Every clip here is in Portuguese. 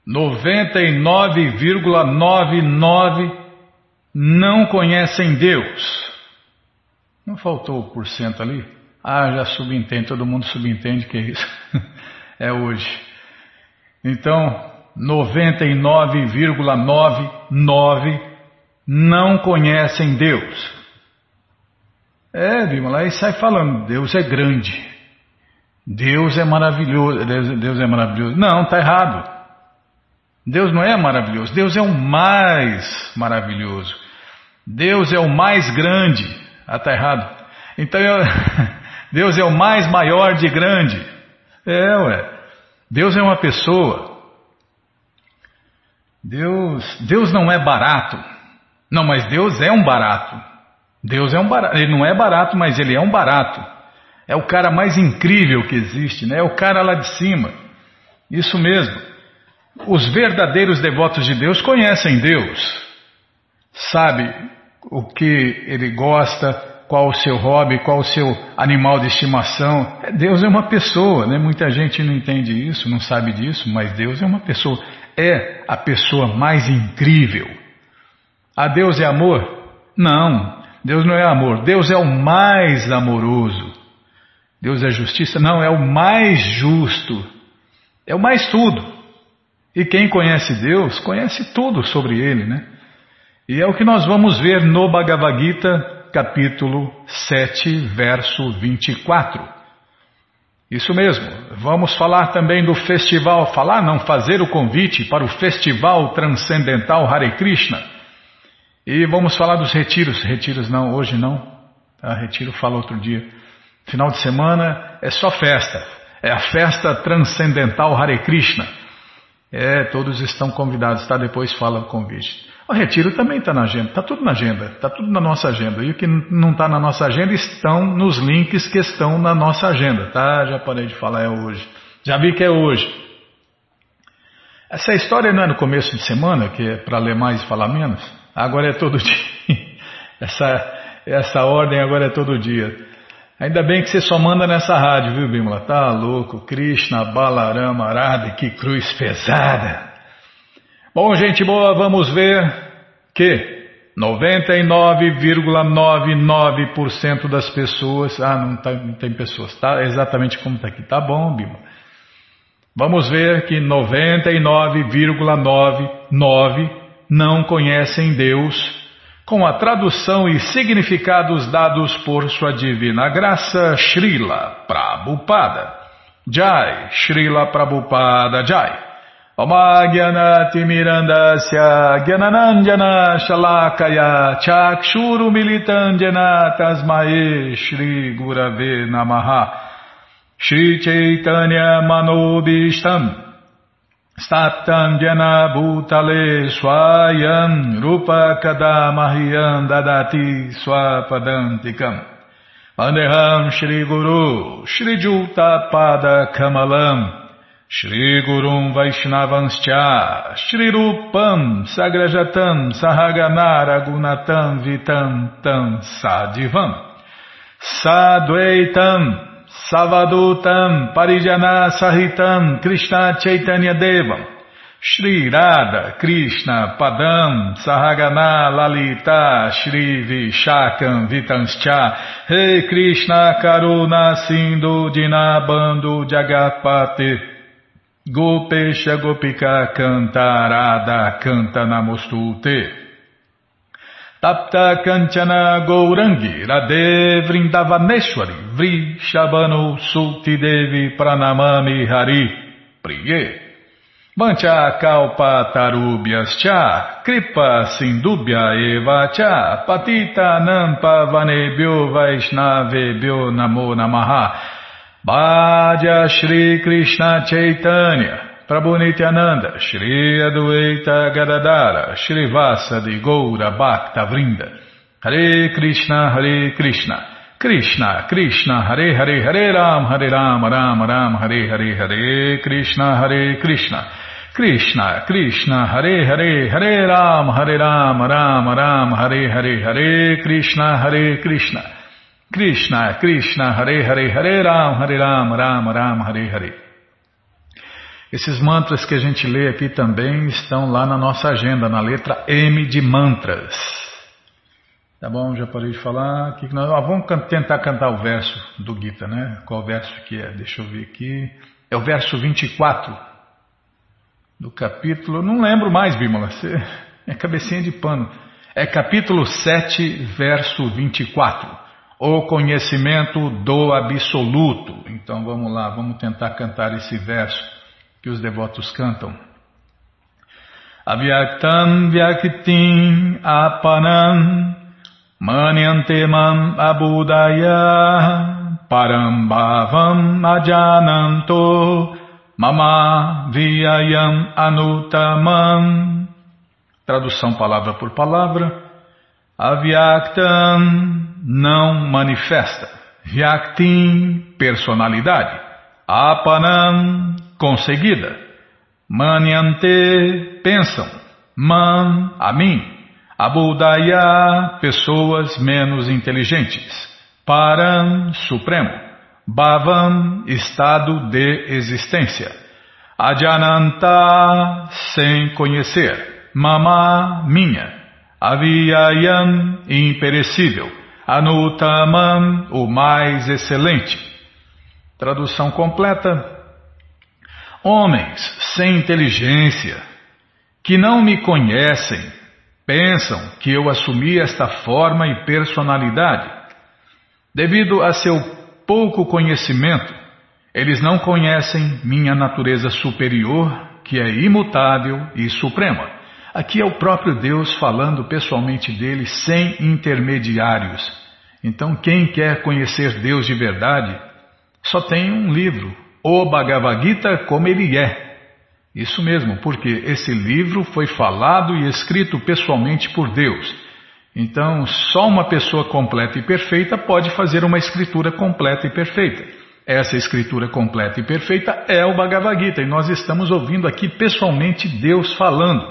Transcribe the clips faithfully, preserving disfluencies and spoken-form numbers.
noventa e nove vírgula noventa e nove não conhecem Deus. Não faltou o porcento ali? Ah, já subentende, todo mundo subentende que é isso. É hoje. Então, noventa e nove vírgula noventa e nove não conhecem Deus. É, Bímola, aí sai falando, Deus é grande. Deus é maravilhoso. Deus, Deus é maravilhoso. Não, está errado. Deus não é maravilhoso. Deus é o mais maravilhoso. Deus é o mais grande. Ah, está errado. Então, eu, Deus é o mais maior de grande. É, ué. Deus é uma pessoa. Deus, Deus não é barato. Não, mas Deus é um barato. Deus é um barato. Ele não é barato, mas ele é um barato. É o cara mais incrível que existe, né? É o cara lá de cima. Isso mesmo. Os verdadeiros devotos de Deus conhecem Deus. Sabe o que ele gosta, qual o seu hobby, qual o seu animal de estimação. Deus é uma pessoa, né? Muita gente não entende isso, não sabe disso, mas Deus é uma pessoa. É a pessoa mais incrível. Ah, Deus é amor? Não, Deus não é amor. Deus é o mais amoroso. Deus é justiça? Não, é o mais justo. É o mais tudo. E quem conhece Deus, conhece tudo sobre Ele, né? E é o que nós vamos ver no Bhagavad Gita, capítulo sete, verso vinte e quatro. Isso mesmo. Vamos falar também do festival, falar não, fazer o convite para o Festival Transcendental Hare Krishna. E vamos falar dos retiros. Retiros não, hoje não. Tá? Retiro fala outro dia. Final de semana é só festa. É a festa transcendental Hare Krishna. É, todos estão convidados, tá? Depois fala o convite. O retiro também está na agenda, está tudo na agenda, está tudo na nossa agenda. E o que não está na nossa agenda estão nos links que estão na nossa agenda, tá? Já parei de falar, é hoje. Já vi que é hoje. Essa história não é no começo de semana, que é para ler mais e falar menos? Agora é todo dia. Essa, essa ordem agora é todo dia. Ainda bem que você só manda nessa rádio, viu, Bímola? Tá louco, Krishna, Balarama, Arada, que cruz pesada. Bom, gente boa, vamos ver que noventa e nove vírgula noventa e nove por cento das pessoas... Ah, não, tá, não tem pessoas, tá exatamente como está aqui. Tá bom, Bímola. Vamos ver que noventa e nove vírgula noventa e nove por cento não conhecem Deus, com a tradução e significados dados por sua divina graça, Srila Prabhupada. Jai, Srila Prabhupada Jai. Oma Gyanati Mirandasya Gyananandjana Shalakaya Chakshuru Militandjana Tasmae Shri Gurave Namaha. Shri Chaitanya Manobishtam Staptam Jana Bhutale Swayam Rupa Kadamahyam Dadati Swapadantikam Andeham Shri Guru Shri Juta Pada Kamalam Shri Gurum Vaishnavanscha Shri Rupam Sagrajatam Sahaganara Gunatam Vitam Tam Sadivam Sadvaitam Savadutam Parijana Sahitam Krishna Chaitanya Devam Shri Radha Krishna Padam Sahagana Lalita Shri Vishakam Vitanscha Rei Krishna Karuna Sindhu Dinabando Jagapate Gopesha Gopika Canta Radha Canta Namostute Tapta Kanchana Gourangi Radhe Vrindavaneshwari Vri Shabano Sulti Devi Pranamami Hari Priye Vancha Kalpa Tarubhyas Cha Kripa Sindubhya Eva Cha Patita Nampa Vanebhyo Vaishnavebhyo Namo Namaha Bhaja Shri Krishna Chaitanya Prabhu Nityananda, Shri Adwaita Gadadara, Shri Vasadi Goura Bhakta Vrinda, Hare Krishna, Hare Krishna, Krishna, Krishna, Hare Hare, Hare Ram, Hare Ram, Ram Ram, Hare Hare, Hare Krishna, Hare Krishna, Krishna, Krishna, Hare Hare, Hare Ram, Hare Ram, Ram Ram, Hare Hare, Hare Krishna, Hare Krishna, Krishna, Krishna, Hare Hare, Hare Ram, Hare Ram, Ram Ram, Hare Hare. Esses mantras que a gente lê aqui também estão lá na nossa agenda, na letra M de mantras. Tá bom, já parei de falar. Aqui, nós, ah, vamos can- tentar cantar o verso do Gita, né? Qual verso que é? Deixa eu ver aqui. É o verso vinte e quatro do capítulo. Não lembro mais, Bímola. Você é cabecinha de pano. É capítulo sete, verso vinte e quatro. O conhecimento do absoluto. Então vamos lá, vamos tentar cantar esse verso que os devotos cantam. Avyaktam vyaktim aparam Manyante mam abudaya param bhavam ajananto mama viyayam anutamam. Tradução palavra por palavra. Avyaktam, não manifesta. Vyaktim, personalidade. Aparam, conseguida. Manyante, pensam. Man, a mim. Abudaya, pessoas menos inteligentes. Param, supremo. Bhavam, estado de existência. Ajananta, sem conhecer. Mama, minha. Avyayam, imperecível. Anutamam, o mais excelente. Tradução completa. Homens sem inteligência, que não me conhecem, pensam que eu assumi esta forma e personalidade. Devido a seu pouco conhecimento, eles não conhecem minha natureza superior, que é imutável e suprema. Aqui é o próprio Deus falando pessoalmente dele, sem intermediários. Então quem quer conhecer Deus de verdade, só tem um livro, o Bhagavad Gita como ele é. Isso mesmo, porque esse livro foi falado e escrito pessoalmente por Deus. Então, só uma pessoa completa e perfeita pode fazer uma escritura completa e perfeita. Essa escritura completa e perfeita é o Bhagavad Gita, e nós estamos ouvindo aqui pessoalmente Deus falando.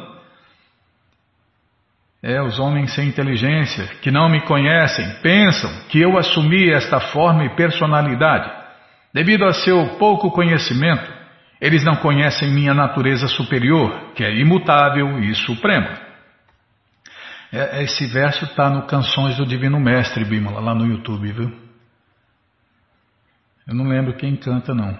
É, os homens sem inteligência, que não me conhecem, pensam que eu assumi esta forma e personalidade. Devido a seu pouco conhecimento, eles não conhecem minha natureza superior, que é imutável e suprema. É, esse verso está no Canções do Divino Mestre, Bímola, lá no YouTube, viu? Eu não lembro quem canta, não.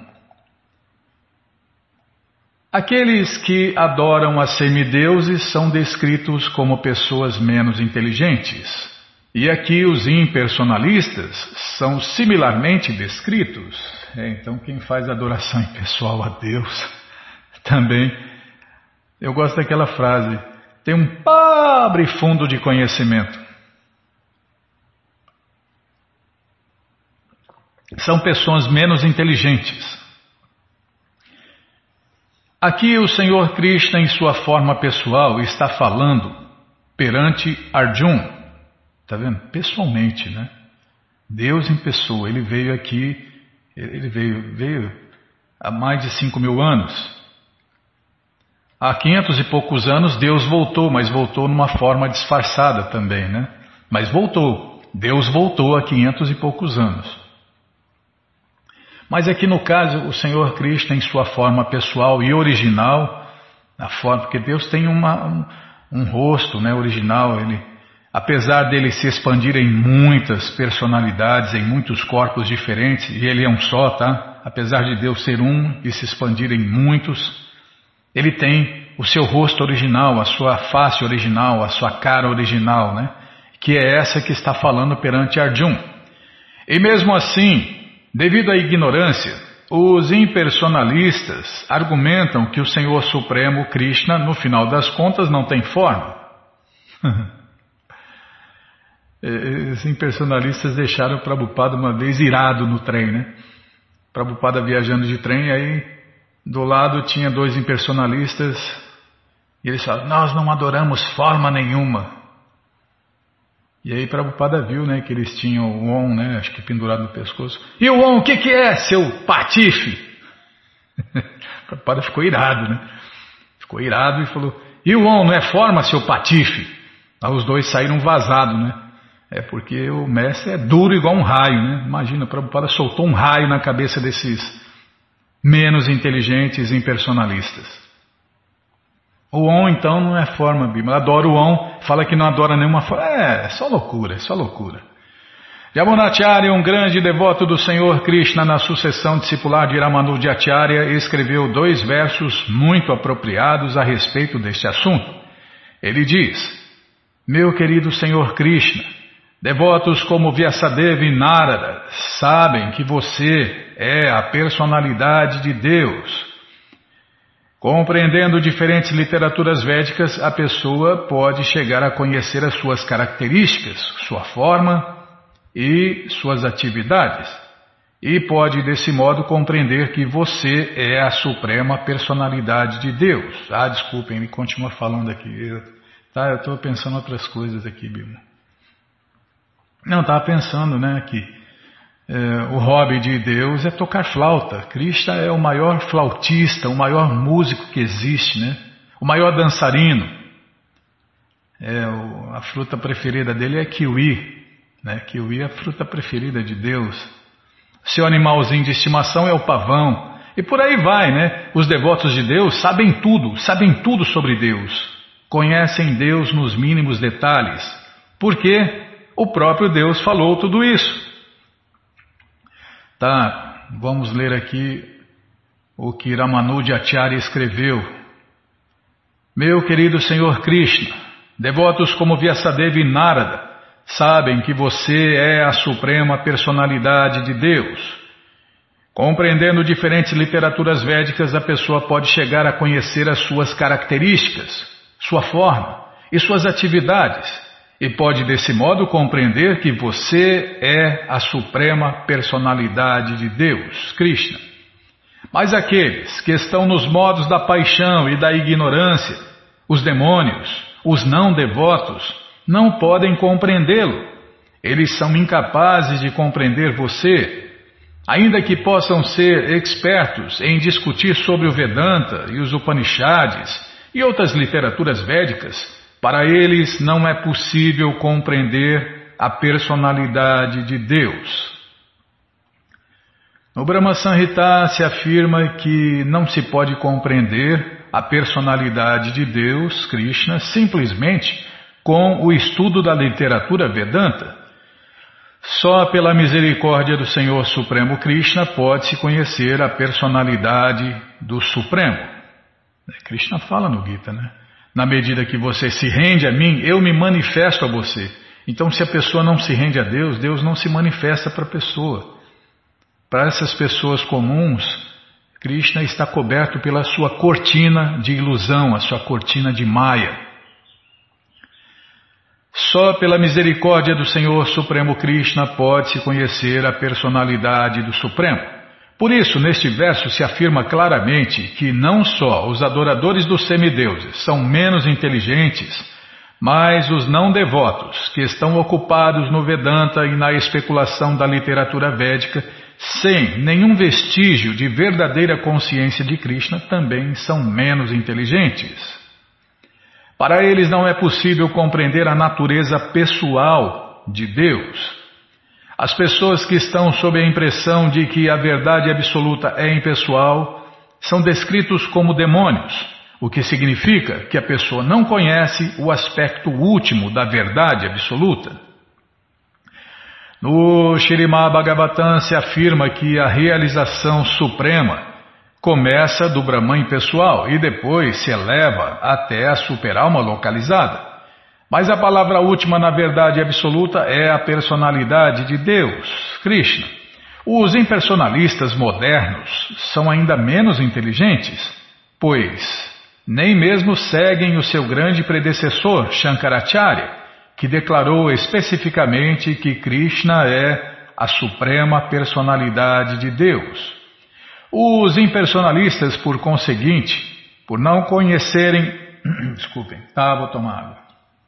Aqueles que adoram a semideuses são descritos como pessoas menos inteligentes. E aqui os impersonalistas são similarmente descritos. É, então quem faz adoração impessoal a Deus também. Eu gosto daquela frase, tem um pobre fundo de conhecimento. São pessoas menos inteligentes. Aqui o Senhor Krishna em sua forma pessoal está falando perante Arjuna. Está vendo? Pessoalmente, né? Deus em pessoa. Ele veio aqui, ele veio, veio há mais de cinco mil anos. Há quinhentos e poucos anos Deus voltou, mas voltou numa forma disfarçada também, né? Mas voltou. Deus voltou há quinhentos e poucos anos. Mas aqui no caso, o Senhor Krishna em sua forma pessoal e original, a forma, porque Deus tem uma, um, um rosto, né, original, ele, apesar dele se expandir em muitas personalidades, em muitos corpos diferentes, e ele é um só, tá? Apesar de Deus ser um e se expandir em muitos, ele tem o seu rosto original, a sua face original, a sua cara original, né? Que é essa que está falando perante Arjuna. E mesmo assim, devido à ignorância, os impersonalistas argumentam que o Senhor Supremo Krishna, no final das contas, não tem forma. Os impersonalistas deixaram o Prabhupada uma vez irado no trem, né? Prabhupada viajando de trem, aí do lado tinha dois impersonalistas e eles falaram, nós não adoramos forma nenhuma. E aí Prabhupada viu, né, que eles tinham o Om, né, acho que pendurado no pescoço. E o Om, o que que é, seu patife? Prabhupada ficou irado, né? Ficou irado e falou, e o Om não é forma, seu patife? Aí os dois saíram vazados, né? É porque o mestre é duro igual um raio, né? Imagina, Prabhupada soltou um raio na cabeça desses, menos inteligentes e impersonalistas. O Om, então, não é forma, Bima. Adora o Om, fala que não adora nenhuma forma. É, é só loucura, é só loucura. Yamunacharya, um grande devoto do Senhor Krishna na sucessão discipular de Ramanuja Acharya, escreveu dois versos muito apropriados a respeito deste assunto. Ele diz: meu querido Senhor Krishna, devotos como Vyasadeva e Narada sabem que você é a personalidade de Deus. Compreendendo diferentes literaturas védicas, a pessoa pode chegar a conhecer as suas características, sua forma e suas atividades. E pode, desse modo, compreender que você é a suprema personalidade de Deus. Ah, desculpem, ele continua falando aqui. Eu, tá, eu estou pensando outras coisas aqui, Bima. Não, estava pensando, né, que é, o hobby de Deus é tocar flauta. Krishna é o maior flautista, o maior músico que existe, né? O maior dançarino. É, o, a fruta preferida dele é kiwi, né? Kiwi é a fruta preferida de Deus. Seu animalzinho de estimação é o pavão. E por aí vai, né? Os devotos de Deus sabem tudo, sabem tudo sobre Deus. Conhecem Deus nos mínimos detalhes. Porque o próprio Deus falou tudo isso. Tá, vamos ler aqui o que Ramanuja Acharya escreveu. Meu querido Senhor Krishna, devotos como Vyasadeva e Narada sabem que você é a suprema personalidade de Deus. Compreendendo diferentes literaturas védicas, a pessoa pode chegar a conhecer as suas características, sua forma e suas atividades. E pode, desse modo, compreender que você é a suprema personalidade de Deus, Krishna. Mas aqueles que estão nos modos da paixão e da ignorância, os demônios, os não devotos, não podem compreendê-lo. Eles são incapazes de compreender você. Ainda que possam ser expertos em discutir sobre o Vedanta e os Upanishads e outras literaturas védicas, para eles não é possível compreender a personalidade de Deus. No Brahma Samhita se afirma que não se pode compreender a personalidade de Deus, Krishna, simplesmente com o estudo da literatura Vedanta. Só pela misericórdia do Senhor Supremo Krishna pode-se conhecer a personalidade do Supremo. Krishna fala no Gita, né? Na medida que você se rende a mim, eu me manifesto a você. Então, se a pessoa não se rende a Deus, Deus não se manifesta para a pessoa. Para essas pessoas comuns, Krishna está coberto pela sua cortina de ilusão, a sua cortina de Maya. Só pela misericórdia do Senhor Supremo Krishna pode-se conhecer a personalidade do Supremo. Por isso, neste verso se afirma claramente que não só os adoradores dos semideuses são menos inteligentes, mas os não devotos, que estão ocupados no Vedanta e na especulação da literatura védica, sem nenhum vestígio de verdadeira consciência de Krishna, também são menos inteligentes. Para eles não é possível compreender a natureza pessoal de Deus. As pessoas que estão sob a impressão de que a verdade absoluta é impessoal são descritos como demônios, o que significa que a pessoa não conhece o aspecto último da verdade absoluta. No Śrīmad Bhagavatam se afirma que a realização suprema começa do Brahman impessoal e depois se eleva até a super-alma localizada. Mas a palavra última na verdade absoluta é a personalidade de Deus, Krishna. Os impersonalistas modernos são ainda menos inteligentes, pois nem mesmo seguem o seu grande predecessor, Shankaracharya, que declarou especificamente que Krishna é a suprema personalidade de Deus. Os impersonalistas, por conseguinte, por não conhecerem... Desculpem, tá, vou tomar água.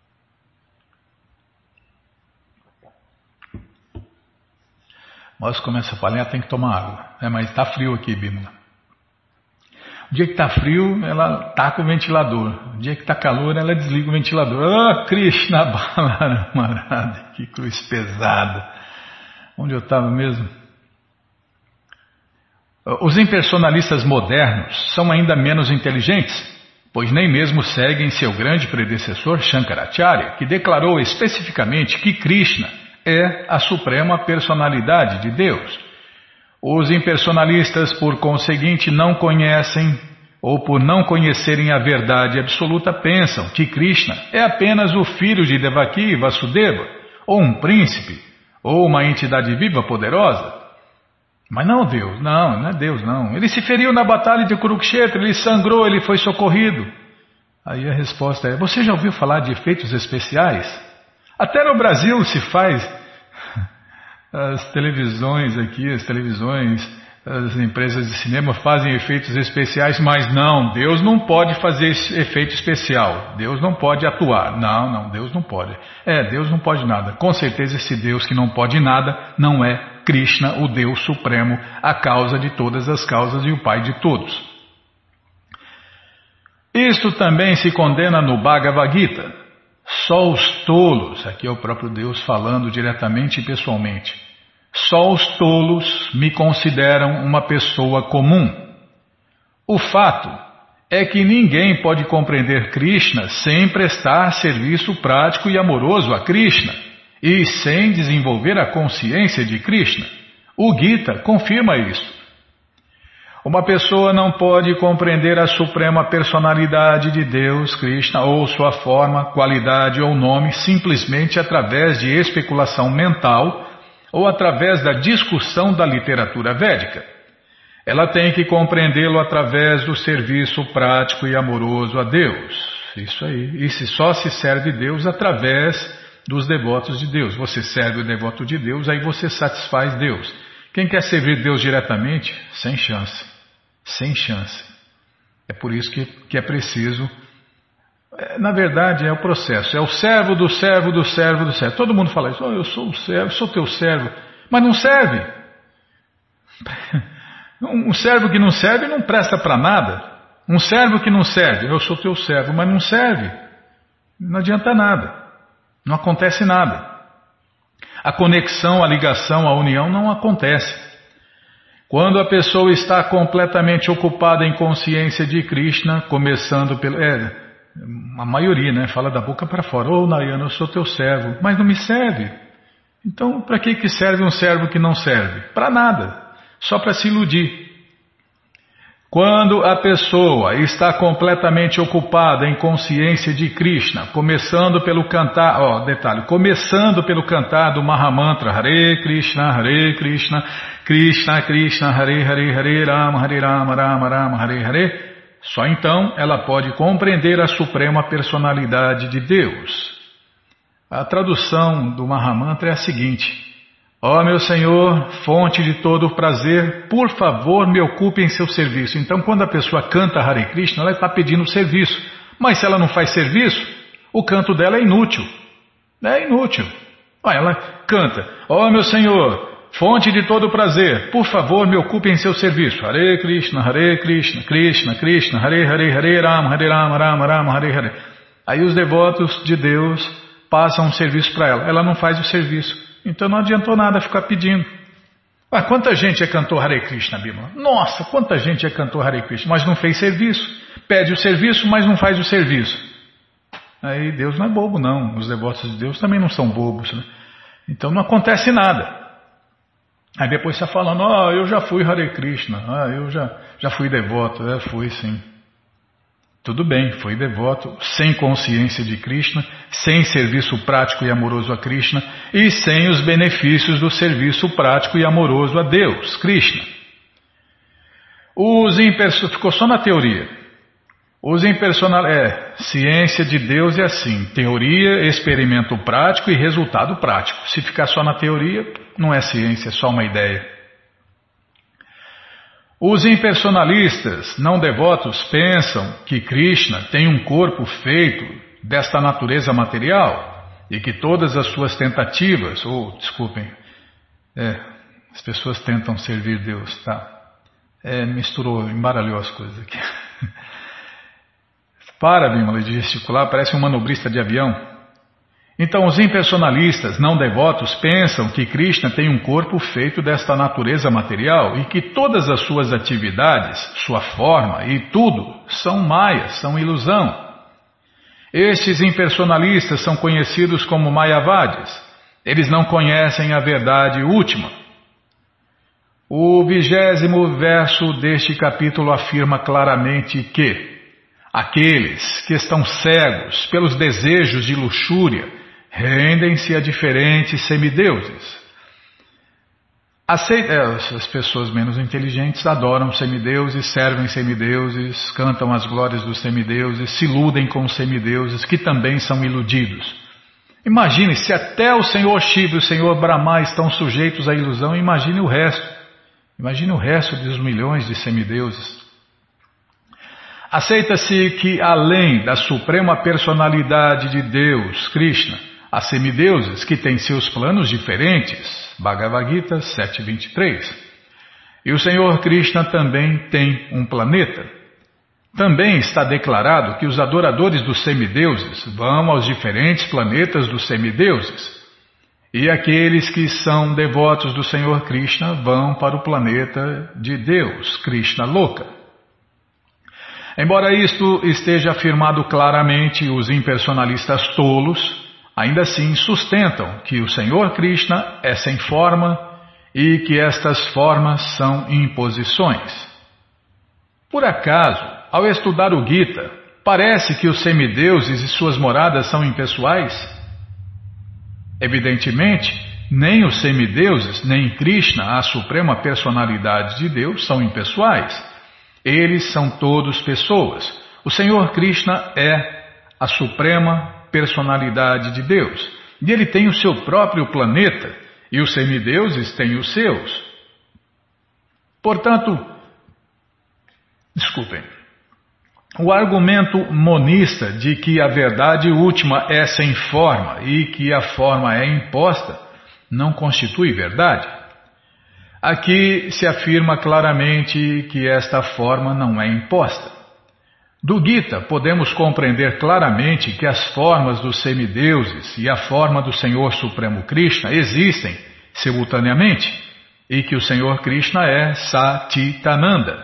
Mas começa a falar, tem que tomar água. É, mas está frio aqui, Bímola. O dia que está frio, ela taca o ventilador. O dia que está calor, ela desliga o ventilador. Ah, Krishna Balaramada, que cruz pesada. Onde eu estava mesmo? Os impersonalistas modernos são ainda menos inteligentes, pois nem mesmo seguem seu grande predecessor Shankaracharya, que declarou especificamente que Krishna é a suprema personalidade de Deus. Os impersonalistas, por conseguinte, não conhecem, ou por não conhecerem a verdade absoluta, pensam que Krishna é apenas o filho de Devaki e Vasudeva, ou um príncipe, ou uma entidade viva poderosa. Mas não Deus, não, não é Deus não. Ele se feriu na batalha de Kurukshetra, ele sangrou, ele foi socorrido. Aí a resposta é, você já ouviu falar de efeitos especiais? Até no Brasil se faz. As televisões aqui, as televisões, as empresas de cinema fazem efeitos especiais, mas não, Deus não pode fazer esse efeito especial. Deus não pode atuar. Não, não, Deus não pode. É, Deus não pode nada. Com certeza esse Deus que não pode nada não é Krishna, o Deus Supremo, a causa de todas as causas e o Pai de todos. Isto também se condena no Bhagavad Gita. Só os tolos, aqui é o próprio Deus falando diretamente e pessoalmente, só os tolos me consideram uma pessoa comum. O fato é que ninguém pode compreender Krishna sem prestar serviço prático e amoroso a Krishna e sem desenvolver a consciência de Krishna. O Gita confirma isso. Uma pessoa não pode compreender a suprema personalidade de Deus, Krishna, ou sua forma, qualidade ou nome simplesmente através de especulação mental ou através da discussão da literatura védica. Ela tem que compreendê-lo através do serviço prático e amoroso a Deus. Isso aí. E se só se serve Deus através dos devotos de Deus. Você serve o devoto de Deus, aí você satisfaz Deus. Quem quer servir Deus diretamente, sem chance. Sem chance. É por isso que, que é preciso... É, na verdade é o processo. É o servo do servo do servo do servo. Todo mundo fala isso. Oh, eu sou o servo, sou teu servo. Mas não serve. Um servo que não serve não presta para nada. Um servo que não serve, eu sou teu servo, mas não serve. Não adianta nada. Não acontece nada. A conexão, a ligação, a união não acontece. Quando a pessoa está completamente ocupada em consciência de Krishna, começando pelo... É, a maioria, né? Fala da boca para fora. Ô, oh, Narayana, eu sou teu servo. Mas não me serve. Então, para que que serve um servo que não serve? Para nada. Só para se iludir. Quando a pessoa está completamente ocupada em consciência de Krishna, começando pelo cantar, ó, detalhe, começando pelo cantar do Mahamantra, Hare Krishna, Hare Krishna, Krishna Krishna, Hare Hare, Hare Rama, Hare Rama, Rama Rama, Hare Hare, só então ela pode compreender a suprema personalidade de Deus. A tradução do Mahamantra é a seguinte: ó meu Senhor, fonte de todo o prazer, por favor me ocupe em seu serviço. Então quando a pessoa canta Hare Krishna, ela está pedindo serviço. Mas se ela não faz serviço, o canto dela é inútil. É inútil. Olha, ela canta, ó meu Senhor, fonte de todo o prazer, por favor me ocupe em seu serviço. Hare Krishna, Hare Krishna, Krishna Krishna, Hare Hare, Hare Rama, Hare Rama, Rama Rama, Hare Hare. Aí os devotos de Deus passam um serviço para ela. Ela não faz o serviço. Então não adiantou nada ficar pedindo. Ah, quanta gente é cantor Hare Krishna, Bima? Nossa, quanta gente é cantor Hare Krishna, mas não fez serviço. Pede o serviço, mas não faz o serviço. Aí Deus não é bobo, não. Os devotos de Deus também não são bobos, né? Então não acontece nada. Aí depois está falando, ó, oh, eu já fui Hare Krishna, ah, eu já, já fui devoto. É, fui sim. Tudo bem, foi devoto, sem consciência de Krishna, sem serviço prático e amoroso a Krishna e sem os benefícios do serviço prático e amoroso a Deus, Krishna. Os imperson... Ficou só na teoria. Os impersonal... É, ciência de Deus é assim, teoria, experimento prático e resultado prático. Se ficar só na teoria, não é ciência, é só uma ideia. Os impersonalistas não devotos pensam que Krishna tem um corpo feito desta natureza material e que todas as suas tentativas, ou desculpem, é, as pessoas tentam servir Deus, tá? É, misturou, embaralhou as coisas aqui. Para, Bimala, de gesticular, parece um manobrista de avião. Então os impersonalistas não devotos pensam que Krishna tem um corpo feito desta natureza material e que todas as suas atividades, sua forma e tudo são maya, são ilusão. Estes impersonalistas são conhecidos como Mayavadis. Eles não conhecem a verdade última. O vigésimo verso deste capítulo afirma claramente que aqueles que estão cegos pelos desejos de luxúria rendem-se a diferentes semideuses. Aceita, as pessoas menos inteligentes adoram semideuses, servem semideuses, cantam as glórias dos semideuses, se iludem com os semideuses, que também são iludidos. Imagine se até o Senhor Shiva e o Senhor Brahma estão sujeitos à ilusão, imagine o resto. Imagine o resto dos milhões de semideuses. Aceita-se que além da suprema personalidade de Deus, Krishna, há semideuses que têm seus planos diferentes, Bhagavad Gita sete, vinte e três. E o Senhor Krishna também tem um planeta. Também está declarado que os adoradores dos semideuses vão aos diferentes planetas dos semideuses. E aqueles que são devotos do Senhor Krishna vão para o planeta de Deus, Krishna Loka. Embora isto esteja afirmado claramente, os impersonalistas tolos ainda assim sustentam que o Senhor Krishna é sem forma e que estas formas são imposições. Por acaso, ao estudar o Gita, parece que os semideuses e suas moradas são impessoais? Evidentemente, nem os semideuses, nem Krishna, a suprema personalidade de Deus, são impessoais. Eles são todos pessoas. O Senhor Krishna é a suprema personalidade de Deus. E ele tem o seu próprio planeta, e os semideuses têm os seus. Portanto, desculpem, o argumento monista de que a verdade última é sem forma e que a forma é imposta não constitui verdade. Aqui se afirma claramente que esta forma não é imposta. Do Gita, podemos compreender claramente que as formas dos semideuses e a forma do Senhor Supremo Krishna existem simultaneamente e que o Senhor Krishna é Satitananda.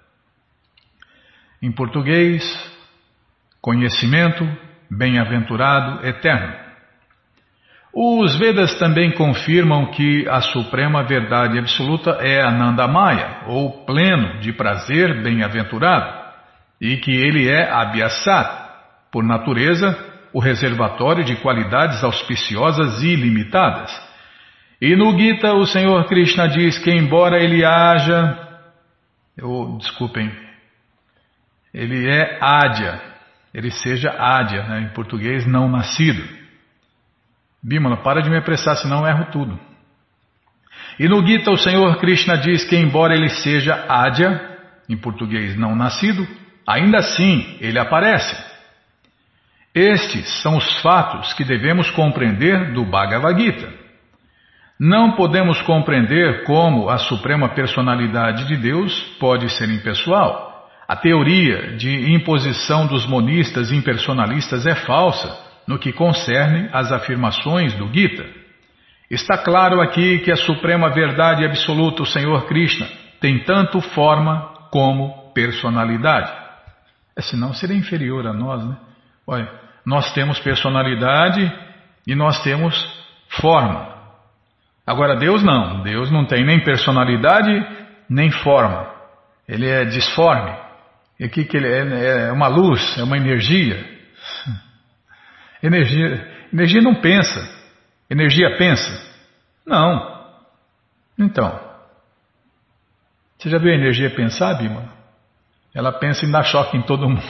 Em português, conhecimento, bem-aventurado, eterno. Os Vedas também confirmam que a suprema verdade absoluta é Anandamaya, ou pleno de prazer bem-aventurado. E que ele é Abhyasat, por natureza, o reservatório de qualidades auspiciosas e ilimitadas. E no Gita o Senhor Krishna diz que embora ele haja, eu, desculpem, ele é Adya, ele seja Adya, né, em português não nascido. Bimala, para de me apressar, senão eu erro tudo. E no Gita o Senhor Krishna diz que embora ele seja Adya, em português não nascido, ainda assim, ele aparece. Estes são os fatos que devemos compreender do Bhagavad Gita. Não podemos compreender como a suprema personalidade de Deus pode ser impessoal. A teoria de imposição dos monistas impersonalistas é falsa no que concerne às afirmações do Gita. Está claro aqui que a suprema verdade absoluta, o Senhor Krishna, tem tanto forma como personalidade. Senão seria inferior a nós, né? Olha, nós temos personalidade e nós temos forma. Agora Deus não. Deus não tem nem personalidade nem forma. Ele é disforme. E o que, que ele é? É uma luz, é uma energia. Energia, energia não pensa. Energia pensa? Não. Então, você já viu a energia pensar, Bima? Ela pensa em dar choque em todo mundo.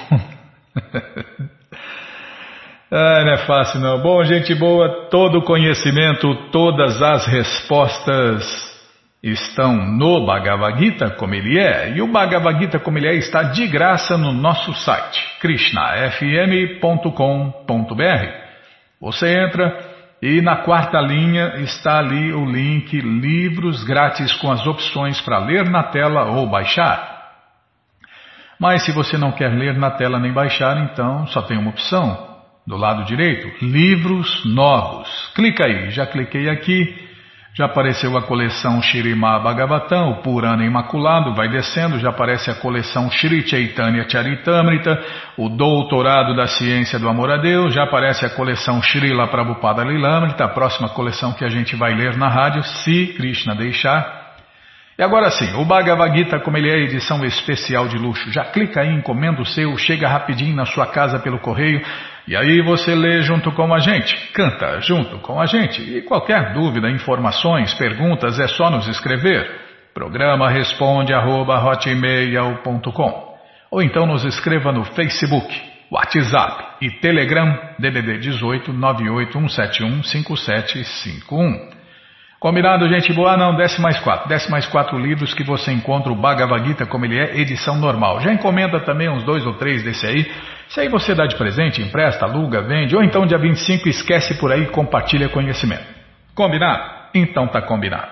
Ah, não é fácil não. Bom, gente boa, todo o conhecimento, todas as respostas estão no Bhagavad Gita como ele é. E o Bhagavad Gita como ele é está de graça no nosso site, krishna f m ponto com ponto b r. Você entra e na quarta linha está ali o link livros grátis com as opções para ler na tela ou baixar. Mas se você não quer ler na tela nem baixar, então só tem uma opção. do lado direito, livros novos. Clica aí, já cliquei aqui, já apareceu a coleção Śrīmad Bhagavatam, o Purana Imaculado, vai descendo, já aparece a coleção Shri Chaitanya Charitamrita, o Doutorado da Ciência do Amor a Deus, já aparece a coleção Srila Prabhupada Lilamrita, a próxima coleção que a gente vai ler na rádio, se Krishna deixar. E agora sim, o Bhagavad Gita, como ele é edição especial de luxo, já clica aí, encomenda o seu, chega rapidinho na sua casa pelo correio, e aí você lê junto com a gente, canta junto com a gente. E qualquer dúvida, informações, perguntas, é só nos escrever. Programa responde arroba hotmail ponto com. Ou então nos escreva no Facebook, WhatsApp e Telegram, D D D dezoito, nove oito um sete um, cinco sete cinco um. Combinado, gente boa? Ah, não, desce mais quatro. Desce mais quatro livros que você encontra o Bhagavad Gita como ele é, edição normal. Já encomenda também uns dois ou três desse aí. Se aí você dá de presente, empresta, aluga, vende, ou então dia vinte e cinco esquece por aí e compartilha conhecimento. Combinado? Então tá combinado.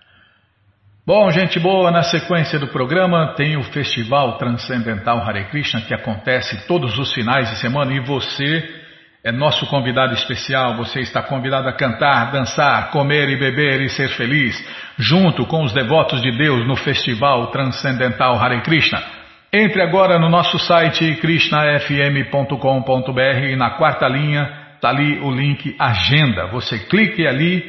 Bom, gente boa, na sequência do programa tem o Festival Transcendental Hare Krishna que acontece todos os finais de semana e você é nosso convidado especial. Você está convidado a cantar, dançar, comer e beber e ser feliz junto com os devotos de Deus no Festival Transcendental Hare Krishna. Entre agora no nosso site krishna f m ponto com ponto b r e na quarta linha está ali o link Agenda. Você clique ali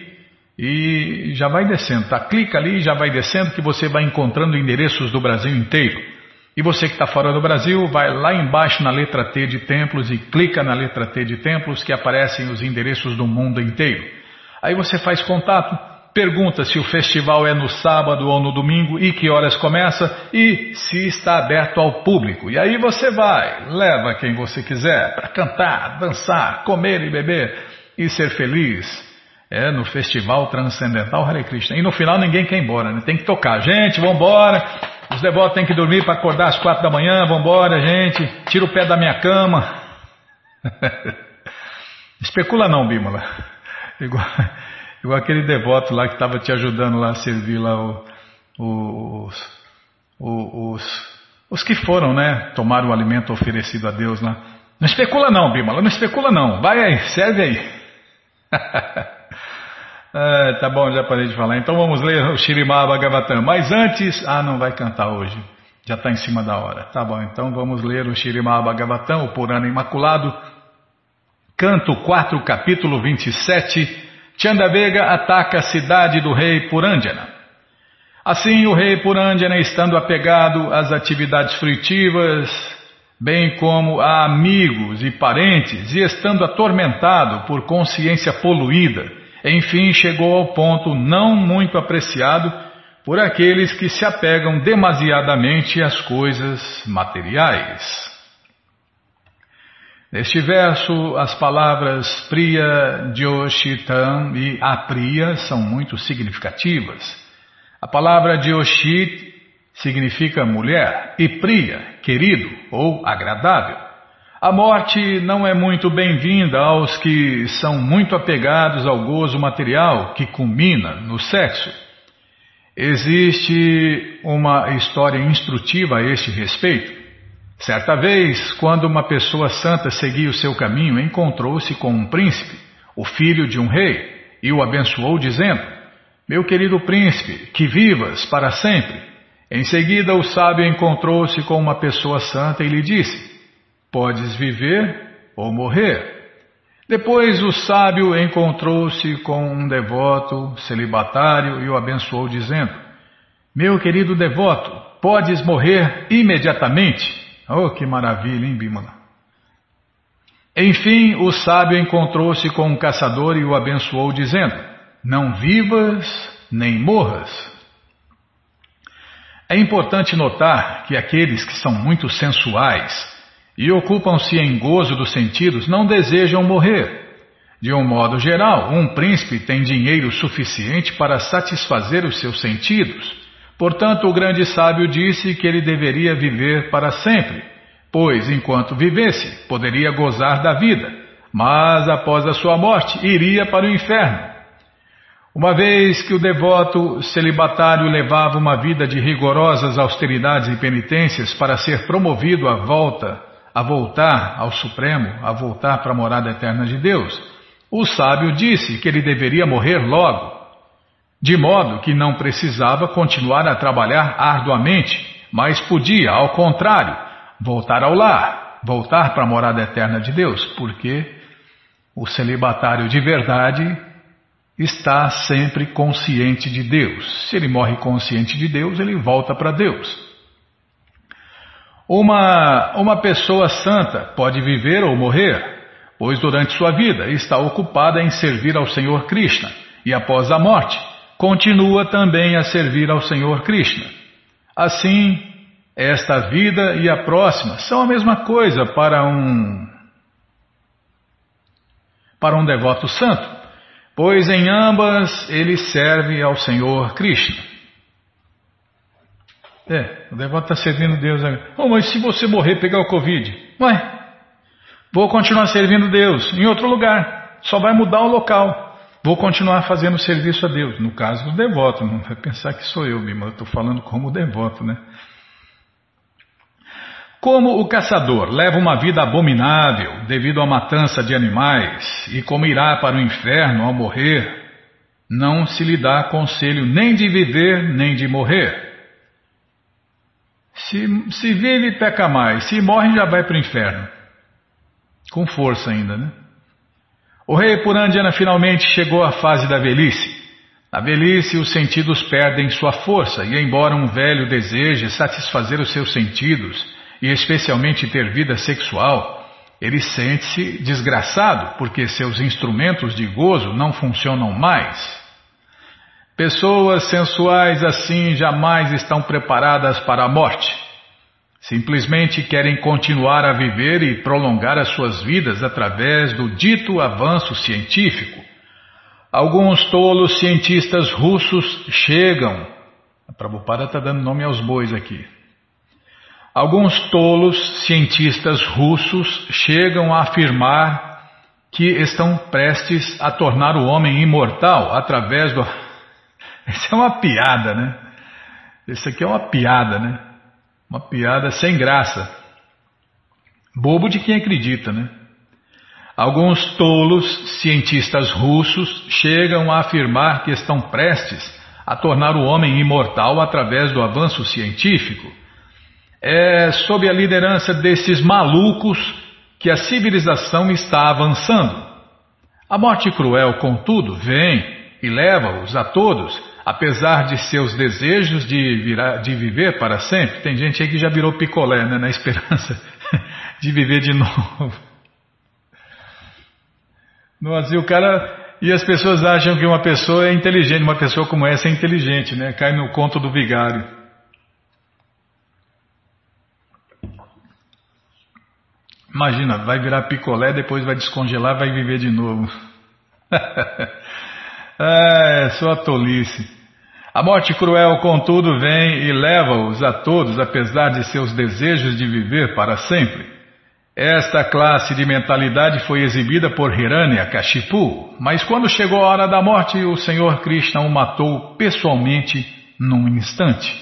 e já vai descendo, tá? Clica ali e já vai descendo que você vai encontrando endereços do Brasil inteiro. E você que está fora do Brasil, vai lá embaixo na letra T de Templos e clica na letra T de Templos que aparecem os endereços do mundo inteiro. Aí você faz contato. Pergunta se o festival é no sábado ou no domingo e que horas começa e se está aberto ao público. E aí você vai, leva quem você quiser para cantar, dançar, comer e beber e ser feliz. É no Festival Transcendental Hare Krishna. E no final ninguém quer ir embora, né? Tem que tocar. Gente, vamos embora. Os devotos têm que dormir para acordar às quatro da manhã. Vamos embora, gente. Tira o pé da minha cama. Especula não, Bímola. Igual... Igual aquele devoto lá que estava te ajudando lá a servir lá o, o, os, o, os, os que foram, né, tomar o alimento oferecido a Deus lá. Não especula não, Bímola, não especula não. Vai aí, serve aí. Ah, tá bom, já parei de falar. Então vamos ler o Śrīmad Bhagavatam. Mas antes... Ah, não vai cantar hoje. Já está em cima da hora. Tá bom, então vamos ler o Śrīmad Bhagavatam, o Purana Imaculado. Canto quatro, capítulo vinte e sete... Chandavega ataca a cidade do rei Purandjana. Assim, o rei Purandjana, estando apegado às atividades fruitivas, bem como a amigos e parentes, e estando atormentado por consciência poluída, enfim chegou ao ponto não muito apreciado por aqueles que se apegam demasiadamente às coisas materiais. Neste verso, as palavras Priya, Jyoshitam e Apriya são muito significativas. A palavra Jyoshit significa mulher e Priya, querido ou agradável. A morte não é muito bem-vinda aos que são muito apegados ao gozo material que culmina no sexo. Existe uma história instrutiva a este respeito. Certa vez, quando uma pessoa santa seguia o seu caminho, encontrou-se com um príncipe, o filho de um rei, e o abençoou dizendo: meu querido príncipe, que vivas para sempre. Em seguida, o sábio encontrou-se com uma pessoa santa e lhe disse: podes viver ou morrer. Depois, o sábio encontrou-se com um devoto celibatário e o abençoou dizendo: meu querido devoto, podes morrer imediatamente. Oh, que maravilha, hein, Bímola? Enfim, o sábio encontrou-se com um caçador e o abençoou, dizendo: não vivas nem morras. É importante notar que aqueles que são muito sensuais e ocupam-se em gozo dos sentidos não desejam morrer. De um modo geral, um príncipe tem dinheiro suficiente para satisfazer os seus sentidos. Portanto, o grande sábio disse que ele deveria viver para sempre, pois, enquanto vivesse, poderia gozar da vida, mas após a sua morte, iria para o inferno. Uma vez que o devoto celibatário levava uma vida de rigorosas austeridades e penitências para ser promovido à volta a voltar ao Supremo, a voltar para a morada eterna de Deus, o sábio disse que ele deveria morrer logo, de modo que não precisava continuar a trabalhar arduamente, mas podia, ao contrário, voltar ao lar, voltar para a morada eterna de Deus, porque o celibatário de verdade está sempre consciente de Deus. Se ele morre consciente de Deus, ele volta para Deus. Uma, uma pessoa santa pode viver ou morrer, pois durante sua vida está ocupada em servir ao Senhor Krishna e após a morte continua também a servir ao Senhor Krishna. Assim, esta vida e a próxima são a mesma coisa para um, para um devoto santo, pois em ambas ele serve ao Senhor Krishna. É, o devoto está servindo Deus. Oh, mas se você morrer e pegar o Covid? Ué, vou continuar servindo Deus em outro lugar. Só vai mudar o local. Vou continuar fazendo serviço a Deus. No caso do devoto, não vai pensar que sou eu, Bima. Eu estou falando como devoto, né? Como o caçador leva uma vida abominável devido à matança de animais e como irá para o inferno ao morrer, não se lhe dá conselho nem de viver nem de morrer. Se, se vive, peca mais. Se morre, já vai para o inferno. Com força ainda, né? O rei Purandjana finalmente chegou à fase da velhice. Na velhice, os sentidos perdem sua força e, embora um velho deseje satisfazer os seus sentidos, e especialmente ter vida sexual, ele sente-se desgraçado porque seus instrumentos de gozo não funcionam mais. Pessoas sensuais assim jamais estão preparadas para a morte. Simplesmente querem continuar a viver e prolongar as suas vidas através do dito avanço científico. Alguns tolos cientistas russos chegam... A Prabhupada está dando nome aos bois aqui. Alguns tolos cientistas russos chegam a afirmar que estão prestes a tornar o homem imortal através do... Isso é uma piada, né? Isso aqui é uma piada, né? Uma piada sem graça. Bobo de quem acredita, né? Alguns tolos cientistas russos chegam a afirmar que estão prestes a tornar o homem imortal através do avanço científico. É sob a liderança desses malucos que a civilização está avançando. A morte cruel, contudo, vem e leva-os a todos, apesar de seus desejos de, virar, de viver para sempre. Tem gente aí que já virou picolé, né, na esperança de viver de novo. No Brasil, o cara... E as pessoas acham que uma pessoa é inteligente, uma pessoa como essa é inteligente, né? Cai no conto do vigário. Imagina, vai virar picolé, depois vai descongelar, vai viver de novo. É, só tolice. A morte cruel, contudo, vem e leva-os a todos, apesar de seus desejos de viver para sempre. Esta classe de mentalidade foi exibida por Hiranyakashipu, mas quando chegou a hora da morte, o Senhor Krishna o matou pessoalmente num instante.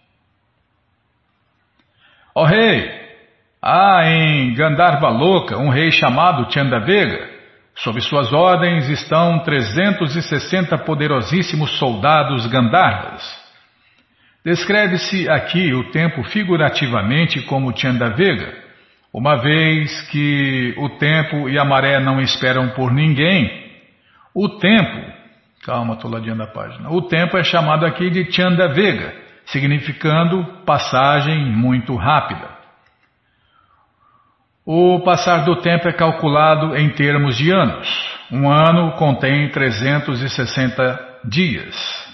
Ó rei, há em Gandharvaloka um rei chamado Chandavega. Sob suas ordens estão trezentos e sessenta poderosíssimos soldados Gandharvas. Descreve-se aqui o tempo figurativamente como Chandavega, uma vez que o tempo e a maré não esperam por ninguém. O tempo, calma, estou ladeando a página, o tempo é chamado aqui de Chandavega, significando passagem muito rápida. O passar do tempo é calculado em termos de anos. Um ano contém trezentos e sessenta dias.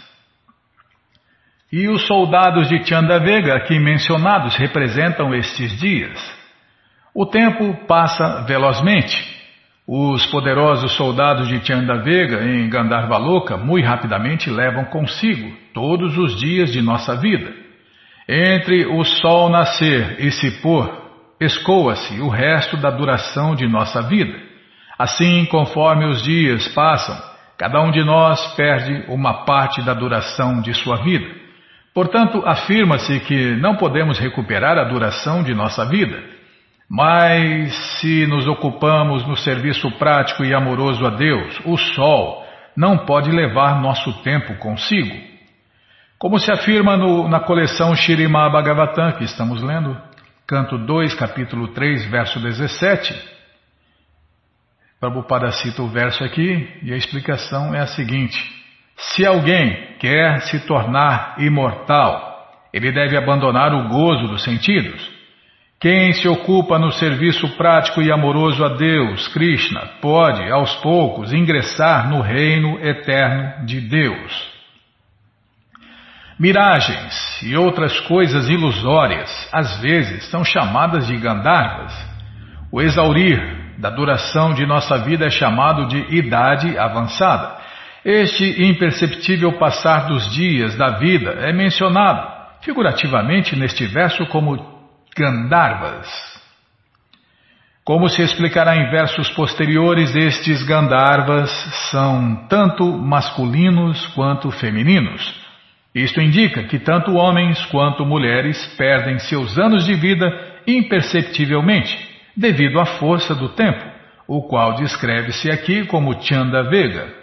E os soldados de Chandavega aqui mencionados representam estes dias. O tempo passa velozmente. Os poderosos soldados de Chandavega em Gandharvaloka muito rapidamente levam consigo todos os dias de nossa vida. Entre o sol nascer e se pôr, escoa-se o resto da duração de nossa vida. Assim, conforme os dias passam, cada um de nós perde uma parte da duração de sua vida. Portanto, afirma-se que não podemos recuperar a duração de nossa vida. Mas se nos ocupamos no serviço prático e amoroso a Deus, o sol não pode levar nosso tempo consigo. Como se afirma no, na coleção Śrīmad Bhagavatam, que estamos lendo, canto dois, capítulo três, verso dezessete, Prabhupada cita o verso aqui e a explicação é a seguinte: se alguém quer se tornar imortal, ele deve abandonar o gozo dos sentidos. Quem se ocupa no serviço prático e amoroso a Deus, Krishna, pode, aos poucos, ingressar no reino eterno de Deus. Miragens e outras coisas ilusórias, às vezes, são chamadas de Gandharvas. O exaurir da duração de nossa vida é chamado de idade avançada. Este imperceptível passar dos dias da vida é mencionado, figurativamente, neste verso como Gandharvas. Como se explicará em versos posteriores, estes Gandharvas são tanto masculinos quanto femininos. Isto indica que tanto homens quanto mulheres perdem seus anos de vida imperceptivelmente, devido à força do tempo, o qual descreve-se aqui como Chandavega.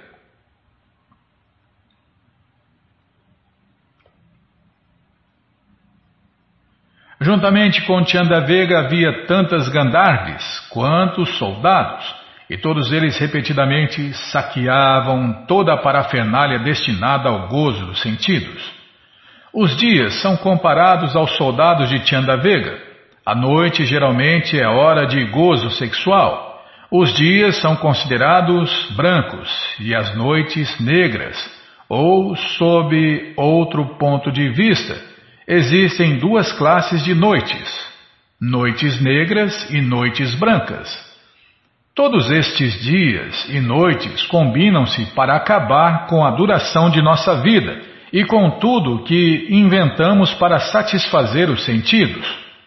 Juntamente com Chandavega havia tantas Gandharvis quanto soldados, e todos eles repetidamente saqueavam toda a parafernália destinada ao gozo dos sentidos. Os dias são comparados aos soldados de Chandavega. A noite geralmente é hora de gozo sexual. Os dias são considerados brancos e as noites negras, ou sob outro ponto de vista, existem duas classes de noites, noites negras e noites brancas. Todos estes dias e noites combinam-se para acabar com a duração de nossa vida e com tudo que inventamos para satisfazer os sentidos.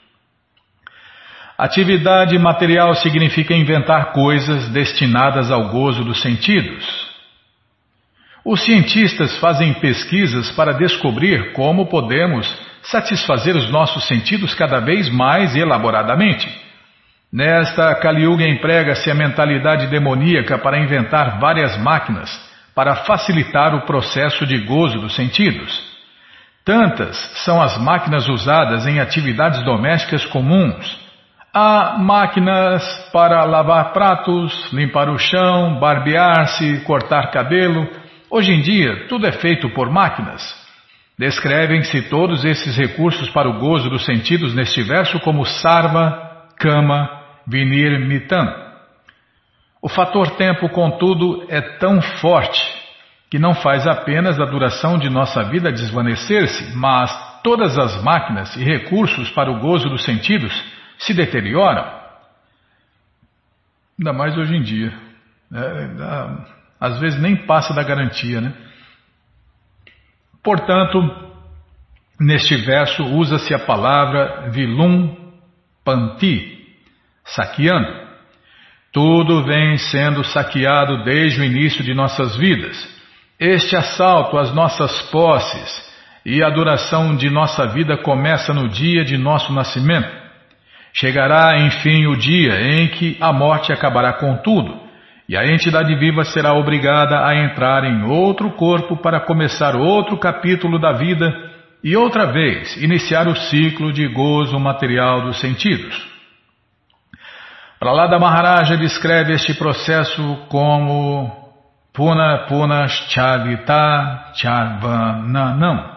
Atividade material significa inventar coisas destinadas ao gozo dos sentidos. Os cientistas fazem pesquisas para descobrir como podemos satisfazer os nossos sentidos cada vez mais elaboradamente. Nesta Kali Yuga emprega-se a mentalidade demoníaca para inventar várias máquinas para facilitar o processo de gozo dos sentidos. Tantas são as máquinas usadas em atividades domésticas comuns. Há máquinas para lavar pratos, limpar o chão, barbear-se, cortar cabelo. Hoje em dia, tudo é feito por máquinas. Descrevem-se todos esses recursos para o gozo dos sentidos neste verso como sarva, kama, vinir, mitam. O fator tempo, contudo, é tão forte que não faz apenas a duração de nossa vida desvanecer-se, mas todas as máquinas e recursos para o gozo dos sentidos se deterioram. Ainda mais hoje em dia. É, às vezes nem passa da garantia, né? Portanto, neste verso usa-se a palavra vilum panti, saqueando. Tudo vem sendo saqueado desde o início de nossas vidas. Este assalto às nossas posses e a duração de nossa vida começa no dia de nosso nascimento. Chegará, enfim, o dia em que a morte acabará com tudo. E a entidade viva será obrigada a entrar em outro corpo para começar outro capítulo da vida e outra vez iniciar o ciclo de gozo material dos sentidos. Prahlada Maharaja descreve este processo como Puna Punaschavita Charvananam.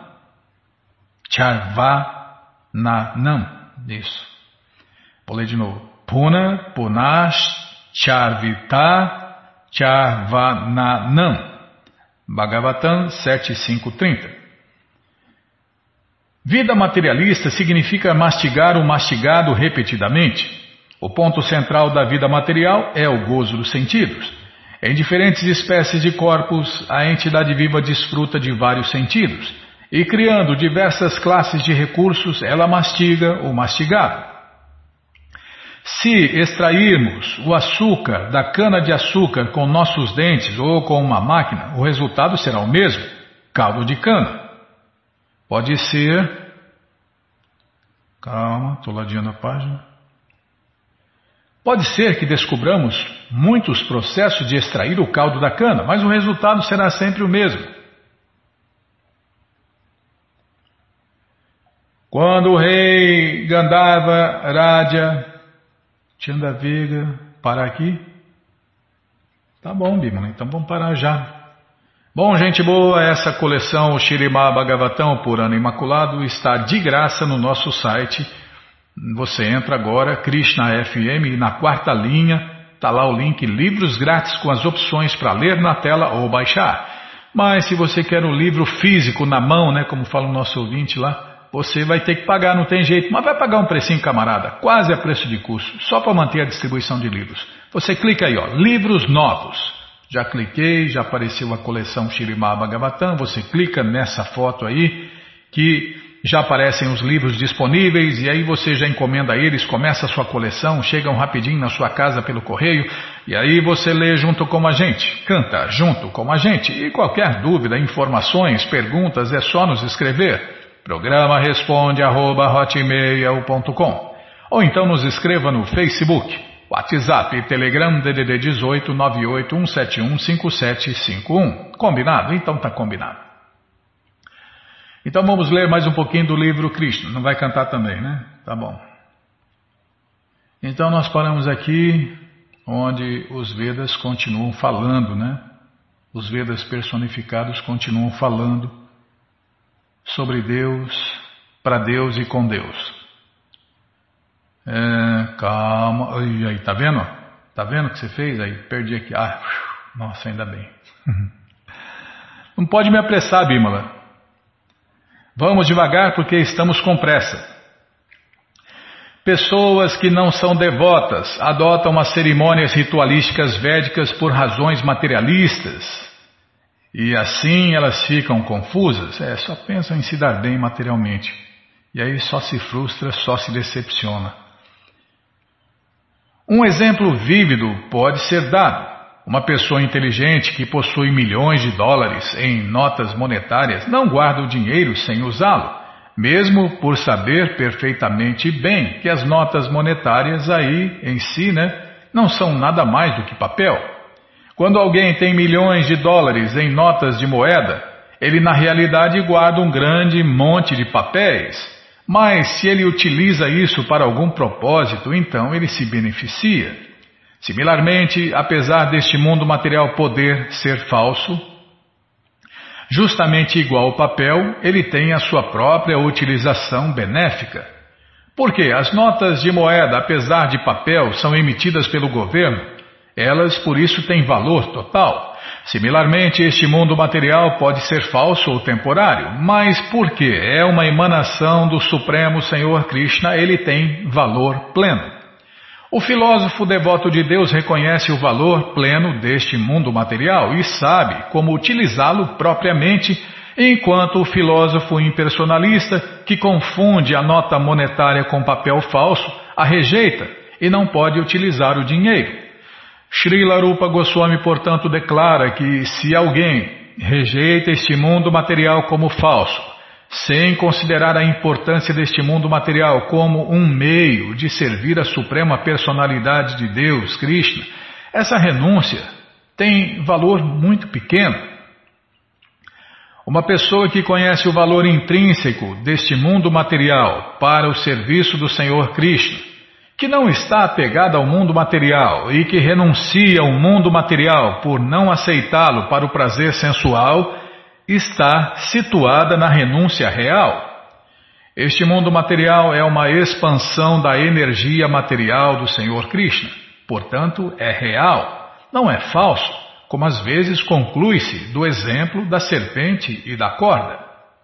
Charvananam. Isso. Vou ler de novo. Puna Punaschavita Charvita Charvananam. Bhagavatam sete, cinco, trinta. Vida materialista significa mastigar o mastigado repetidamente. O ponto central da vida material é o gozo dos sentidos. Em diferentes espécies de corpos, a entidade viva desfruta de vários sentidos, e criando diversas classes de recursos, ela mastiga o mastigado. Se extrairmos o açúcar da cana-de-açúcar com nossos dentes ou com uma máquina, o resultado será o mesmo, caldo de cana. Pode ser... Calma, estou ladeando a página. Pode ser que descobramos muitos processos de extrair o caldo da cana, mas o resultado será sempre o mesmo. Quando o rei Gandharva Raja Chandavega parar aqui, tá bom, Bimala, então vamos parar já. Bom, gente boa, essa coleção Śrīmad Bhagavatam por Ano Imaculado está de graça no nosso site. Você entra agora, Krishna F M, e na quarta linha está lá o link Livros Grátis com as opções para ler na tela ou baixar. Mas se você quer o livro físico na mão, né, como fala o nosso ouvinte lá, você vai ter que pagar, não tem jeito, mas vai pagar um precinho, camarada, quase a preço de custo, só para manter a distribuição de livros. Você clica aí, ó, livros novos. Já cliquei, já apareceu a coleção Śrīmad Bhagavatam, você clica nessa foto aí, que já aparecem os livros disponíveis, e aí você já encomenda eles, começa a sua coleção, chegam rapidinho na sua casa pelo correio, e aí você lê junto com a gente, canta junto com a gente, e qualquer dúvida, informações, perguntas, é só nos escrever. Programa responde arroba hotmail ponto com, ou então nos escreva no Facebook, WhatsApp, Telegram, D D D dezoito, nove oito um sete um cinco sete cinco um. Combinado? Então tá combinado. Então vamos ler mais um pouquinho do livro Krishna. Não vai cantar também, né? Tá bom. Então nós paramos aqui onde os Vedas continuam falando, né? Os Vedas personificados continuam falando sobre Deus, para Deus e com Deus. É, calma, e aí, tá vendo? Tá vendo o que você fez? Aí, perdi aqui. Ah, nossa, ainda bem. Não pode me apressar, Bimala. Vamos devagar porque estamos com pressa. Pessoas que não são devotas adotam as cerimônias ritualísticas védicas por razões materialistas. E assim elas ficam confusas. É, só pensam em se dar bem materialmente. E aí só se frustra, só se decepciona. Um exemplo vívido pode ser dado. Uma pessoa inteligente que possui milhões de dólares em notas monetárias não guarda o dinheiro sem usá-lo, mesmo por saber perfeitamente bem que as notas monetárias aí em si, né, não são nada mais do que papel. Quando alguém tem milhões de dólares em notas de moeda, ele na realidade guarda um grande monte de papéis. Mas se ele utiliza isso para algum propósito, então ele se beneficia. Similarmente, apesar deste mundo material poder ser falso, justamente igual ao papel, ele tem a sua própria utilização benéfica. Porque as notas de moeda, apesar de papel, são emitidas pelo governo, elas por isso têm valor total. Similarmente, este mundo material pode ser falso ou temporário, mas porque é uma emanação do Supremo Senhor Krishna, ele tem valor pleno. O filósofo devoto de Deus reconhece o valor pleno deste mundo material e sabe como utilizá-lo propriamente, enquanto o filósofo impersonalista, que confunde a nota monetária com papel falso, a rejeita e não pode utilizar o dinheiro. Srila Rupa Goswami, portanto, declara que se alguém rejeita este mundo material como falso, sem considerar a importância deste mundo material como um meio de servir a suprema personalidade de Deus, Krishna, essa renúncia tem valor muito pequeno. Uma pessoa que conhece o valor intrínseco deste mundo material para o serviço do Senhor Krishna, que não está apegada ao mundo material e que renuncia ao mundo material por não aceitá-lo para o prazer sensual, está situada na renúncia real. Este mundo material é uma expansão da energia material do Senhor Krishna, portanto é real, não é falso, como às vezes conclui-se do exemplo da serpente e da corda.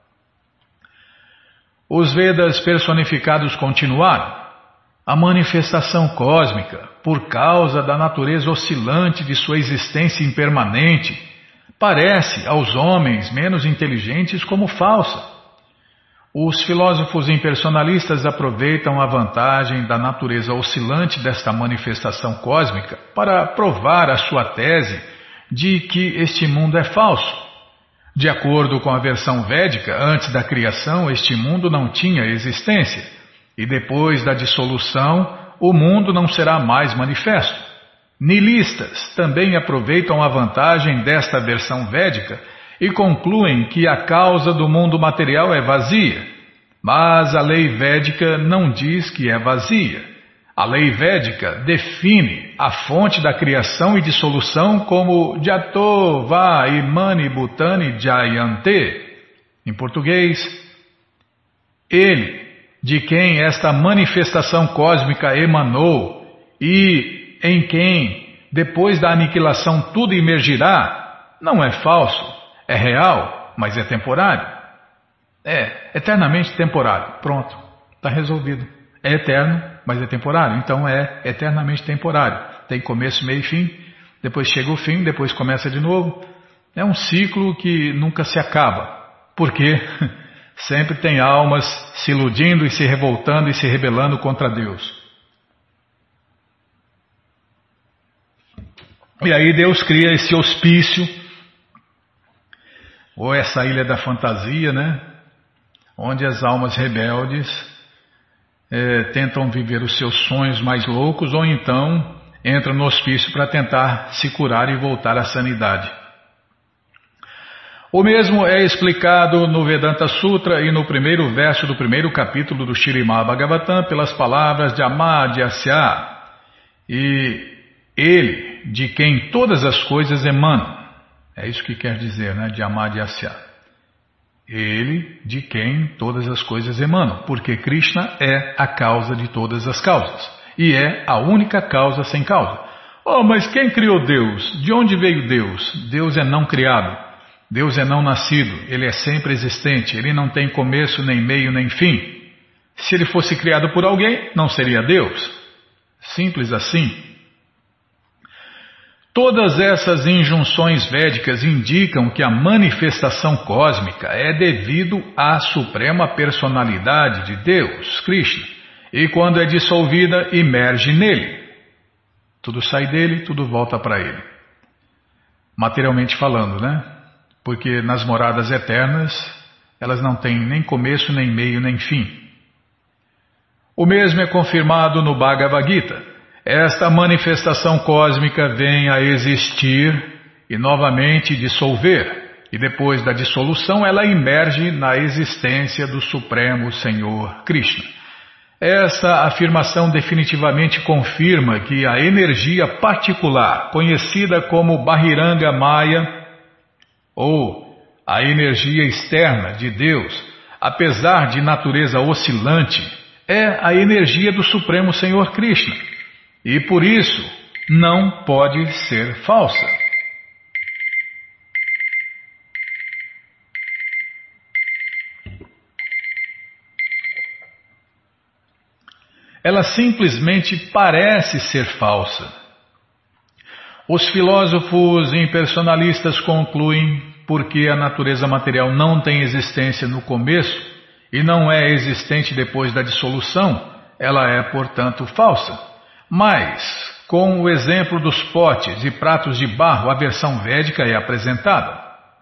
Os Vedas personificados continuaram. A manifestação cósmica, por causa da natureza oscilante de sua existência impermanente, parece aos homens menos inteligentes como falsa. Os filósofos impersonalistas aproveitam a vantagem da natureza oscilante desta manifestação cósmica para provar a sua tese de que este mundo é falso. De acordo com a versão védica, antes da criação este mundo não tinha existência. E depois da dissolução, o mundo não será mais manifesto. Nihilistas também aproveitam a vantagem desta versão védica e concluem que a causa do mundo material é vazia. Mas a lei védica não diz que é vazia. A lei védica define a fonte da criação e dissolução como Jato Va Imani Bhutani Jayante. Em português, ele, de quem esta manifestação cósmica emanou e em quem, depois da aniquilação, tudo emergirá, não é falso, é real, mas é temporário. É, eternamente temporário. Pronto, está resolvido. É eterno, mas é temporário. Então é eternamente temporário. Tem começo, meio e fim. Depois chega o fim, depois começa de novo. É um ciclo que nunca se acaba. Porque sempre tem almas se iludindo e se revoltando e se rebelando contra Deus. E aí Deus cria esse hospício, ou essa ilha da fantasia, né? Onde as almas rebeldes é, tentam viver os seus sonhos mais loucos ou então entram no hospício para tentar se curar e voltar à sanidade. O mesmo é explicado no Vedanta Sutra e no primeiro verso do primeiro capítulo do Śrīmad Bhagavatam pelas palavras de Amadhyasya. E ele, de quem todas as coisas emanam. É isso que quer dizer, né? De Amadhyasya. Ele, de quem todas as coisas emanam, porque Krishna é a causa de todas as causas, e é a única causa sem causa. Oh, mas quem criou Deus? De onde veio Deus? Deus é não criado, Deus é não nascido, Ele é sempre existente, Ele não tem começo, nem meio, nem fim. Se Ele fosse criado por alguém, não seria Deus. Simples assim. Todas essas injunções védicas indicam que a manifestação cósmica é devido à suprema personalidade de Deus, Krishna, e quando é dissolvida, emerge nele. Tudo sai dele, tudo volta para ele. Materialmente falando, né? Porque nas moradas eternas, elas não têm nem começo, nem meio, nem fim. O mesmo é confirmado no Bhagavad Gita. Esta manifestação cósmica vem a existir e novamente dissolver, e depois da dissolução ela emerge na existência do Supremo Senhor Krishna. Esta afirmação definitivamente confirma que a energia particular, conhecida como Bahiranga Maya, ou a energia externa de Deus, apesar de natureza oscilante, é a energia do Supremo Senhor Krishna. E por isso não pode ser falsa. Ela simplesmente parece ser falsa. Os filósofos impersonalistas concluem porque a natureza material não tem existência no começo e não é existente depois da dissolução, ela é, portanto, falsa. Mas, com o exemplo dos potes e pratos de barro, a versão védica é apresentada.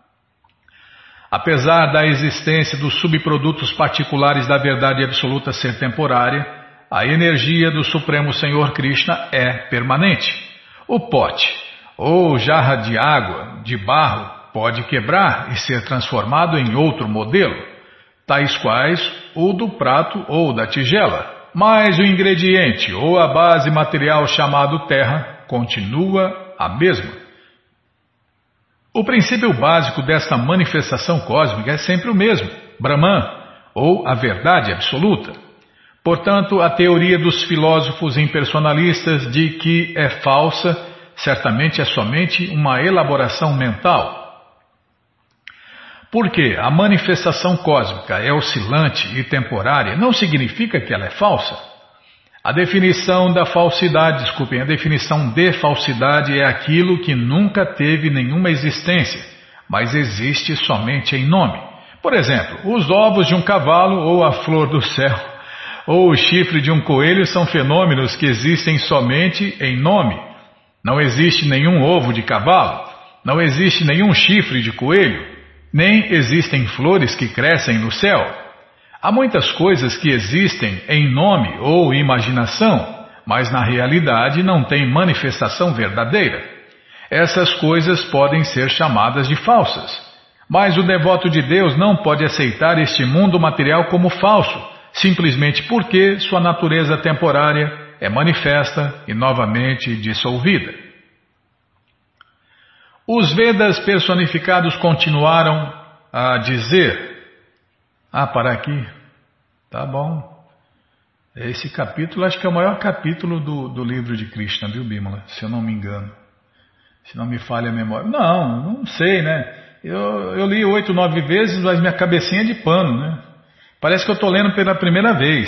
Apesar da existência dos subprodutos particulares da verdade absoluta ser temporária, a energia do Supremo Senhor Krishna é permanente. O pote, ou jarra de água, de barro, pode quebrar e ser transformado em outro modelo, tais quais o do prato ou da tigela. Mas o ingrediente ou a base material chamado terra continua a mesma. O princípio básico desta manifestação cósmica é sempre o mesmo, Brahman, ou a verdade absoluta. Portanto, a teoria dos filósofos impersonalistas de que é falsa, certamente é somente uma elaboração mental. Porque a manifestação cósmica é oscilante e temporária, não significa que ela é falsa. A definição da falsidade, desculpem, a definição de falsidade é aquilo que nunca teve nenhuma existência, mas existe somente em nome. Por exemplo, os ovos de um cavalo ou a flor do céu, ou o chifre de um coelho são fenômenos que existem somente em nome. Não existe nenhum ovo de cavalo, não existe nenhum chifre de coelho. Nem existem flores que crescem no céu. Há muitas coisas que existem em nome ou imaginação, mas na realidade não têm manifestação verdadeira. Essas coisas podem ser chamadas de falsas, mas o devoto de Deus não pode aceitar este mundo material como falso, simplesmente porque sua natureza temporária é manifesta e novamente dissolvida. Os Vedas personificados continuaram a dizer... Ah, para aqui. Tá bom. Esse capítulo acho que é o maior capítulo do, do livro de Krishna, viu, Bimala? Se eu não me engano. Se não me falha a memória. Não, não sei, né? Eu, eu li oito, nove vezes, mas minha cabecinha é de pano, né? Parece que eu estou lendo pela primeira vez.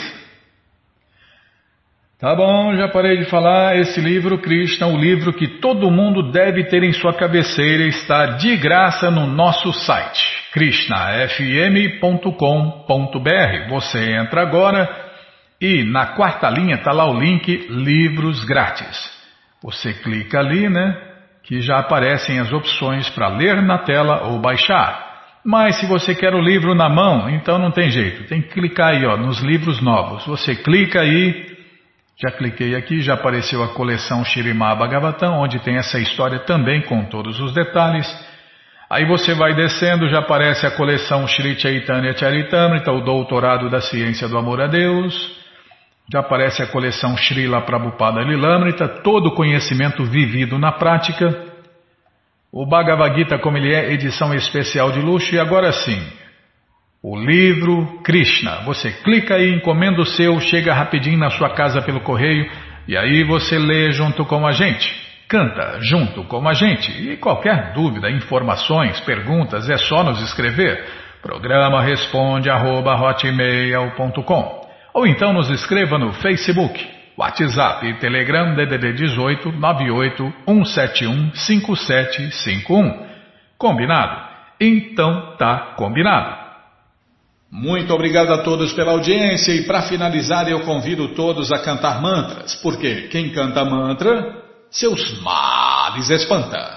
Tá bom, já parei de falar. Esse livro, Krishna, o livro que todo mundo deve ter em sua cabeceira, está de graça no nosso site, krishna f m ponto com ponto b r. Você entra agora e na quarta linha está lá o link Livros Grátis. Você clica ali, né, que já aparecem as opções para ler na tela ou baixar. Mas se você quer o livro na mão, então não tem jeito. Tem que clicar aí, ó, nos livros novos. Você clica aí. Já cliquei aqui, já apareceu a coleção Śrīmad Bhagavatam, onde tem essa história também com todos os detalhes. Aí você vai descendo, já aparece a coleção Shri Chaitanya Charitamrita, o Doutorado da Ciência do Amor a Deus. Já aparece a coleção Srila Prabhupada Lilamrita, todo o conhecimento vivido na prática. O Bhagavad Gita, como ele é, edição especial de luxo. E agora sim, o livro Krishna. Você clica aí, encomenda o seu, chega rapidinho na sua casa pelo correio, e aí você lê junto com a gente, canta junto com a gente. E qualquer dúvida, informações, perguntas, é só nos escrever. Programa responde arroba hotmail ponto com. Ou então nos escreva no Facebook, WhatsApp e Telegram D D D dezoito, nove oito, um sete um, cinco sete cinco um. Combinado? Então tá combinado. Muito obrigado a todos pela audiência e para finalizar eu convido todos a cantar mantras, porque quem canta mantra, seus males espanta.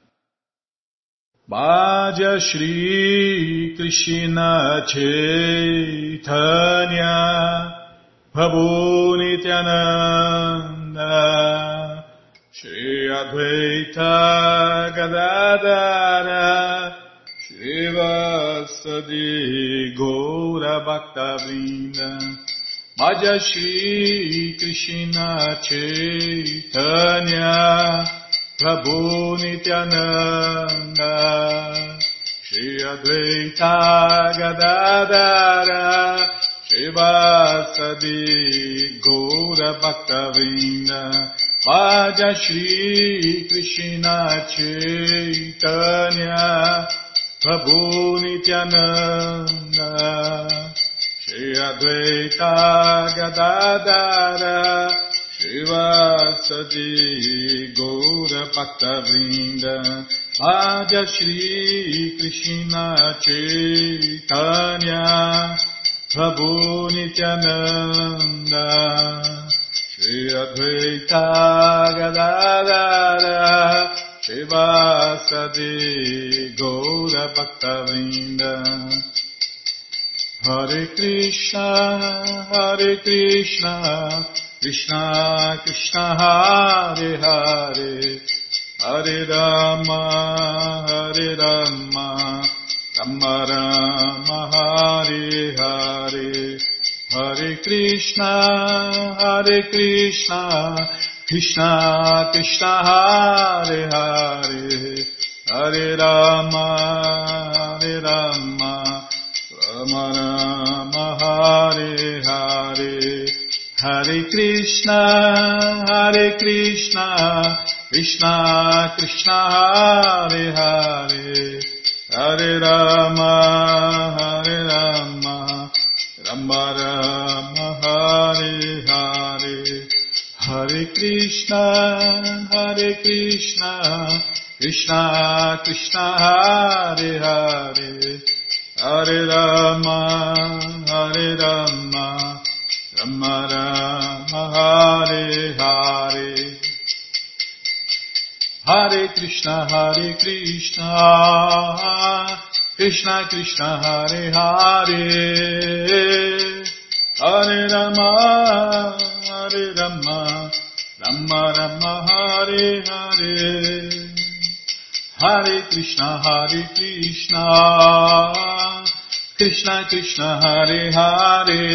Bhaja Shri Krishna Chaitanya Prabhu Nityananda Shri Advaita Gadadara Srivasadi Gaura Bhaktavrinda Bhaja Shri Krishna Chaitanya Prabhu Nityananda Shri Advaita Gadadara Srivasadi Gaura Bhaktavrinda Bhaja Shri Krishna Chaitanya Prabhu Nityananda Shri Advaita Gadadara Srivasadi Gaura Bhaktavrinda Bhaja Shri Krishna Chaitanya Prabhu Nityananda Shri Advaita Gadadara Srivasadi Gaura Bhaktavrinda. Hare Krishna, Hare Krishna, Krishna Krishna Hare Hare, Hare Rama, Hare Rama, Rama Rama Hare Hare, Hare Krishna, Hare Krishna, Krishna Krishna Hare Hare, Hare Rama, Hare Rama, Rama Rama Hare Hare, Hare Krishna, Hare Krishna, Krishna Krishna Hare Hare, Hare Rama, Hare Rama, Rama Rama Hare Hare, Hare Krishna, Hare Krishna, Krishna Krishna Hare Hare, Hare Rama, Hare Rama, Rama Rama Hare Hare, Hare Krishna, Hare Krishna, Krishna Krishna Hare Hare, Hare Rama, Hare Rama, Rama Rama Hare Hare, Hare Krishna Hare Krishna, Krishna Krishna Hare Hare,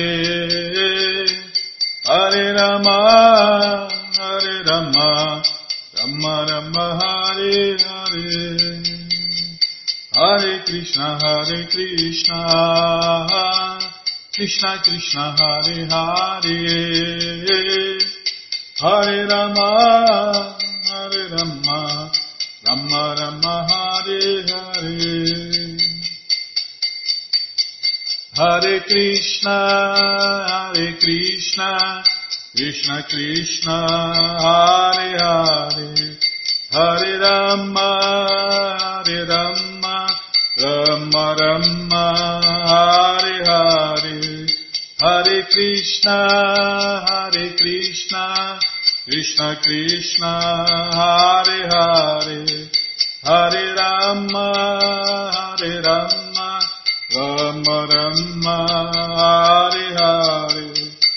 Hare Rama Hare Rama, Rama Rama Hare Hare, Hare Krishna Hare Krishna, Krishna Krishna Hare Hare, Hare Rama Hare Rama, Rama Rama Hare Hare, Hare Krishna Hare Krishna, Krishna Krishna Hare Hare, Hare Rama Hare Rama, Rama Rama Hare Hare, Hare Krishna Hare Krishna, Krishna Krishna Hare Hare, Hare Rama Hare Rama, Rama Rama Hare Hare,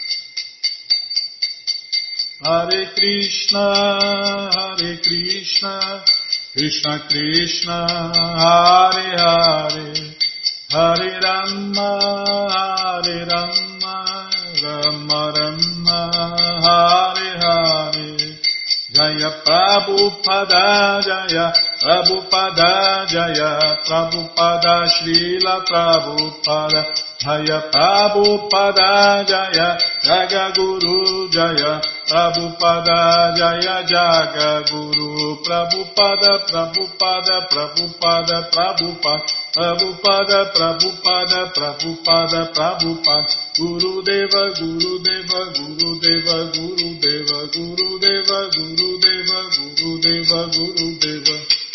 Hare Krishna Hare Krishna, Krishna Krishna Hare Hare, Hare Rama Hare Rama, Rama Rama Hare Hare, Jaya Prabhupada Jaya Prabhupada Jaya Prabhupada Srila Prabhupada, Jaya Prabhupada Jaya Jaga Guru Jaya Prabhupada Jaya Jaga Guru, Prabhupada Prabhupada Prabhupada Prabhupada Prabhupada Prabhupada Prabhupada Prabhupada, Guru Deva Guru Deva Guru Deva Guru Deva Guru Deva Guru Deva Guru Deva Guru Deva.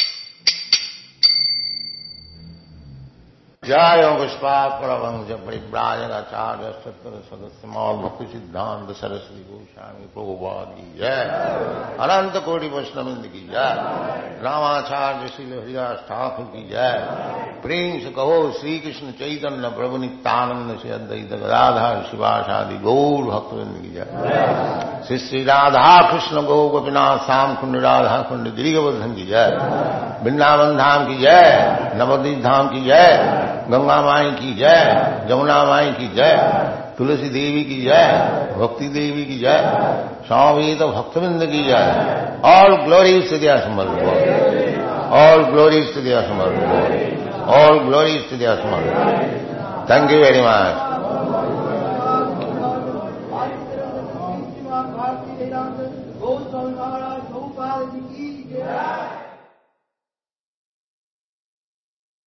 Jai Pushpaparamanja Paribrajagacharya Sattara Sadasyamal Bhakti Siddhanta Saraswati Goswami Prabhupada ki Jai, Ananta Koti Vaishnavavrinda ki Jai, Ramacharya Srila Haridas Thakur ki Jai, Prem se kaho Sri Krishna Chaitanya Prabhu Nityananda Sri Advaita Gadadhar Shivasadi Gaur Bhaktivinoda ki Jai, Sri Sri Radha Krishna Gaur Gopinath Sam Kund Radha Kund Girigavardhan ki Jai, Vrindavan Dham ki Jai, Navadvip Dham ki Jai, Ganga माई की जय, जमुना माई की जय, तुलसी देवी की जय, भक्ति देवी की जय, स्वामी तो भक्तविंद की जय. All glories to the Asmal Lord. All glories to the Asmal Lord. All glories to the Asmal Lord. Thank you very much.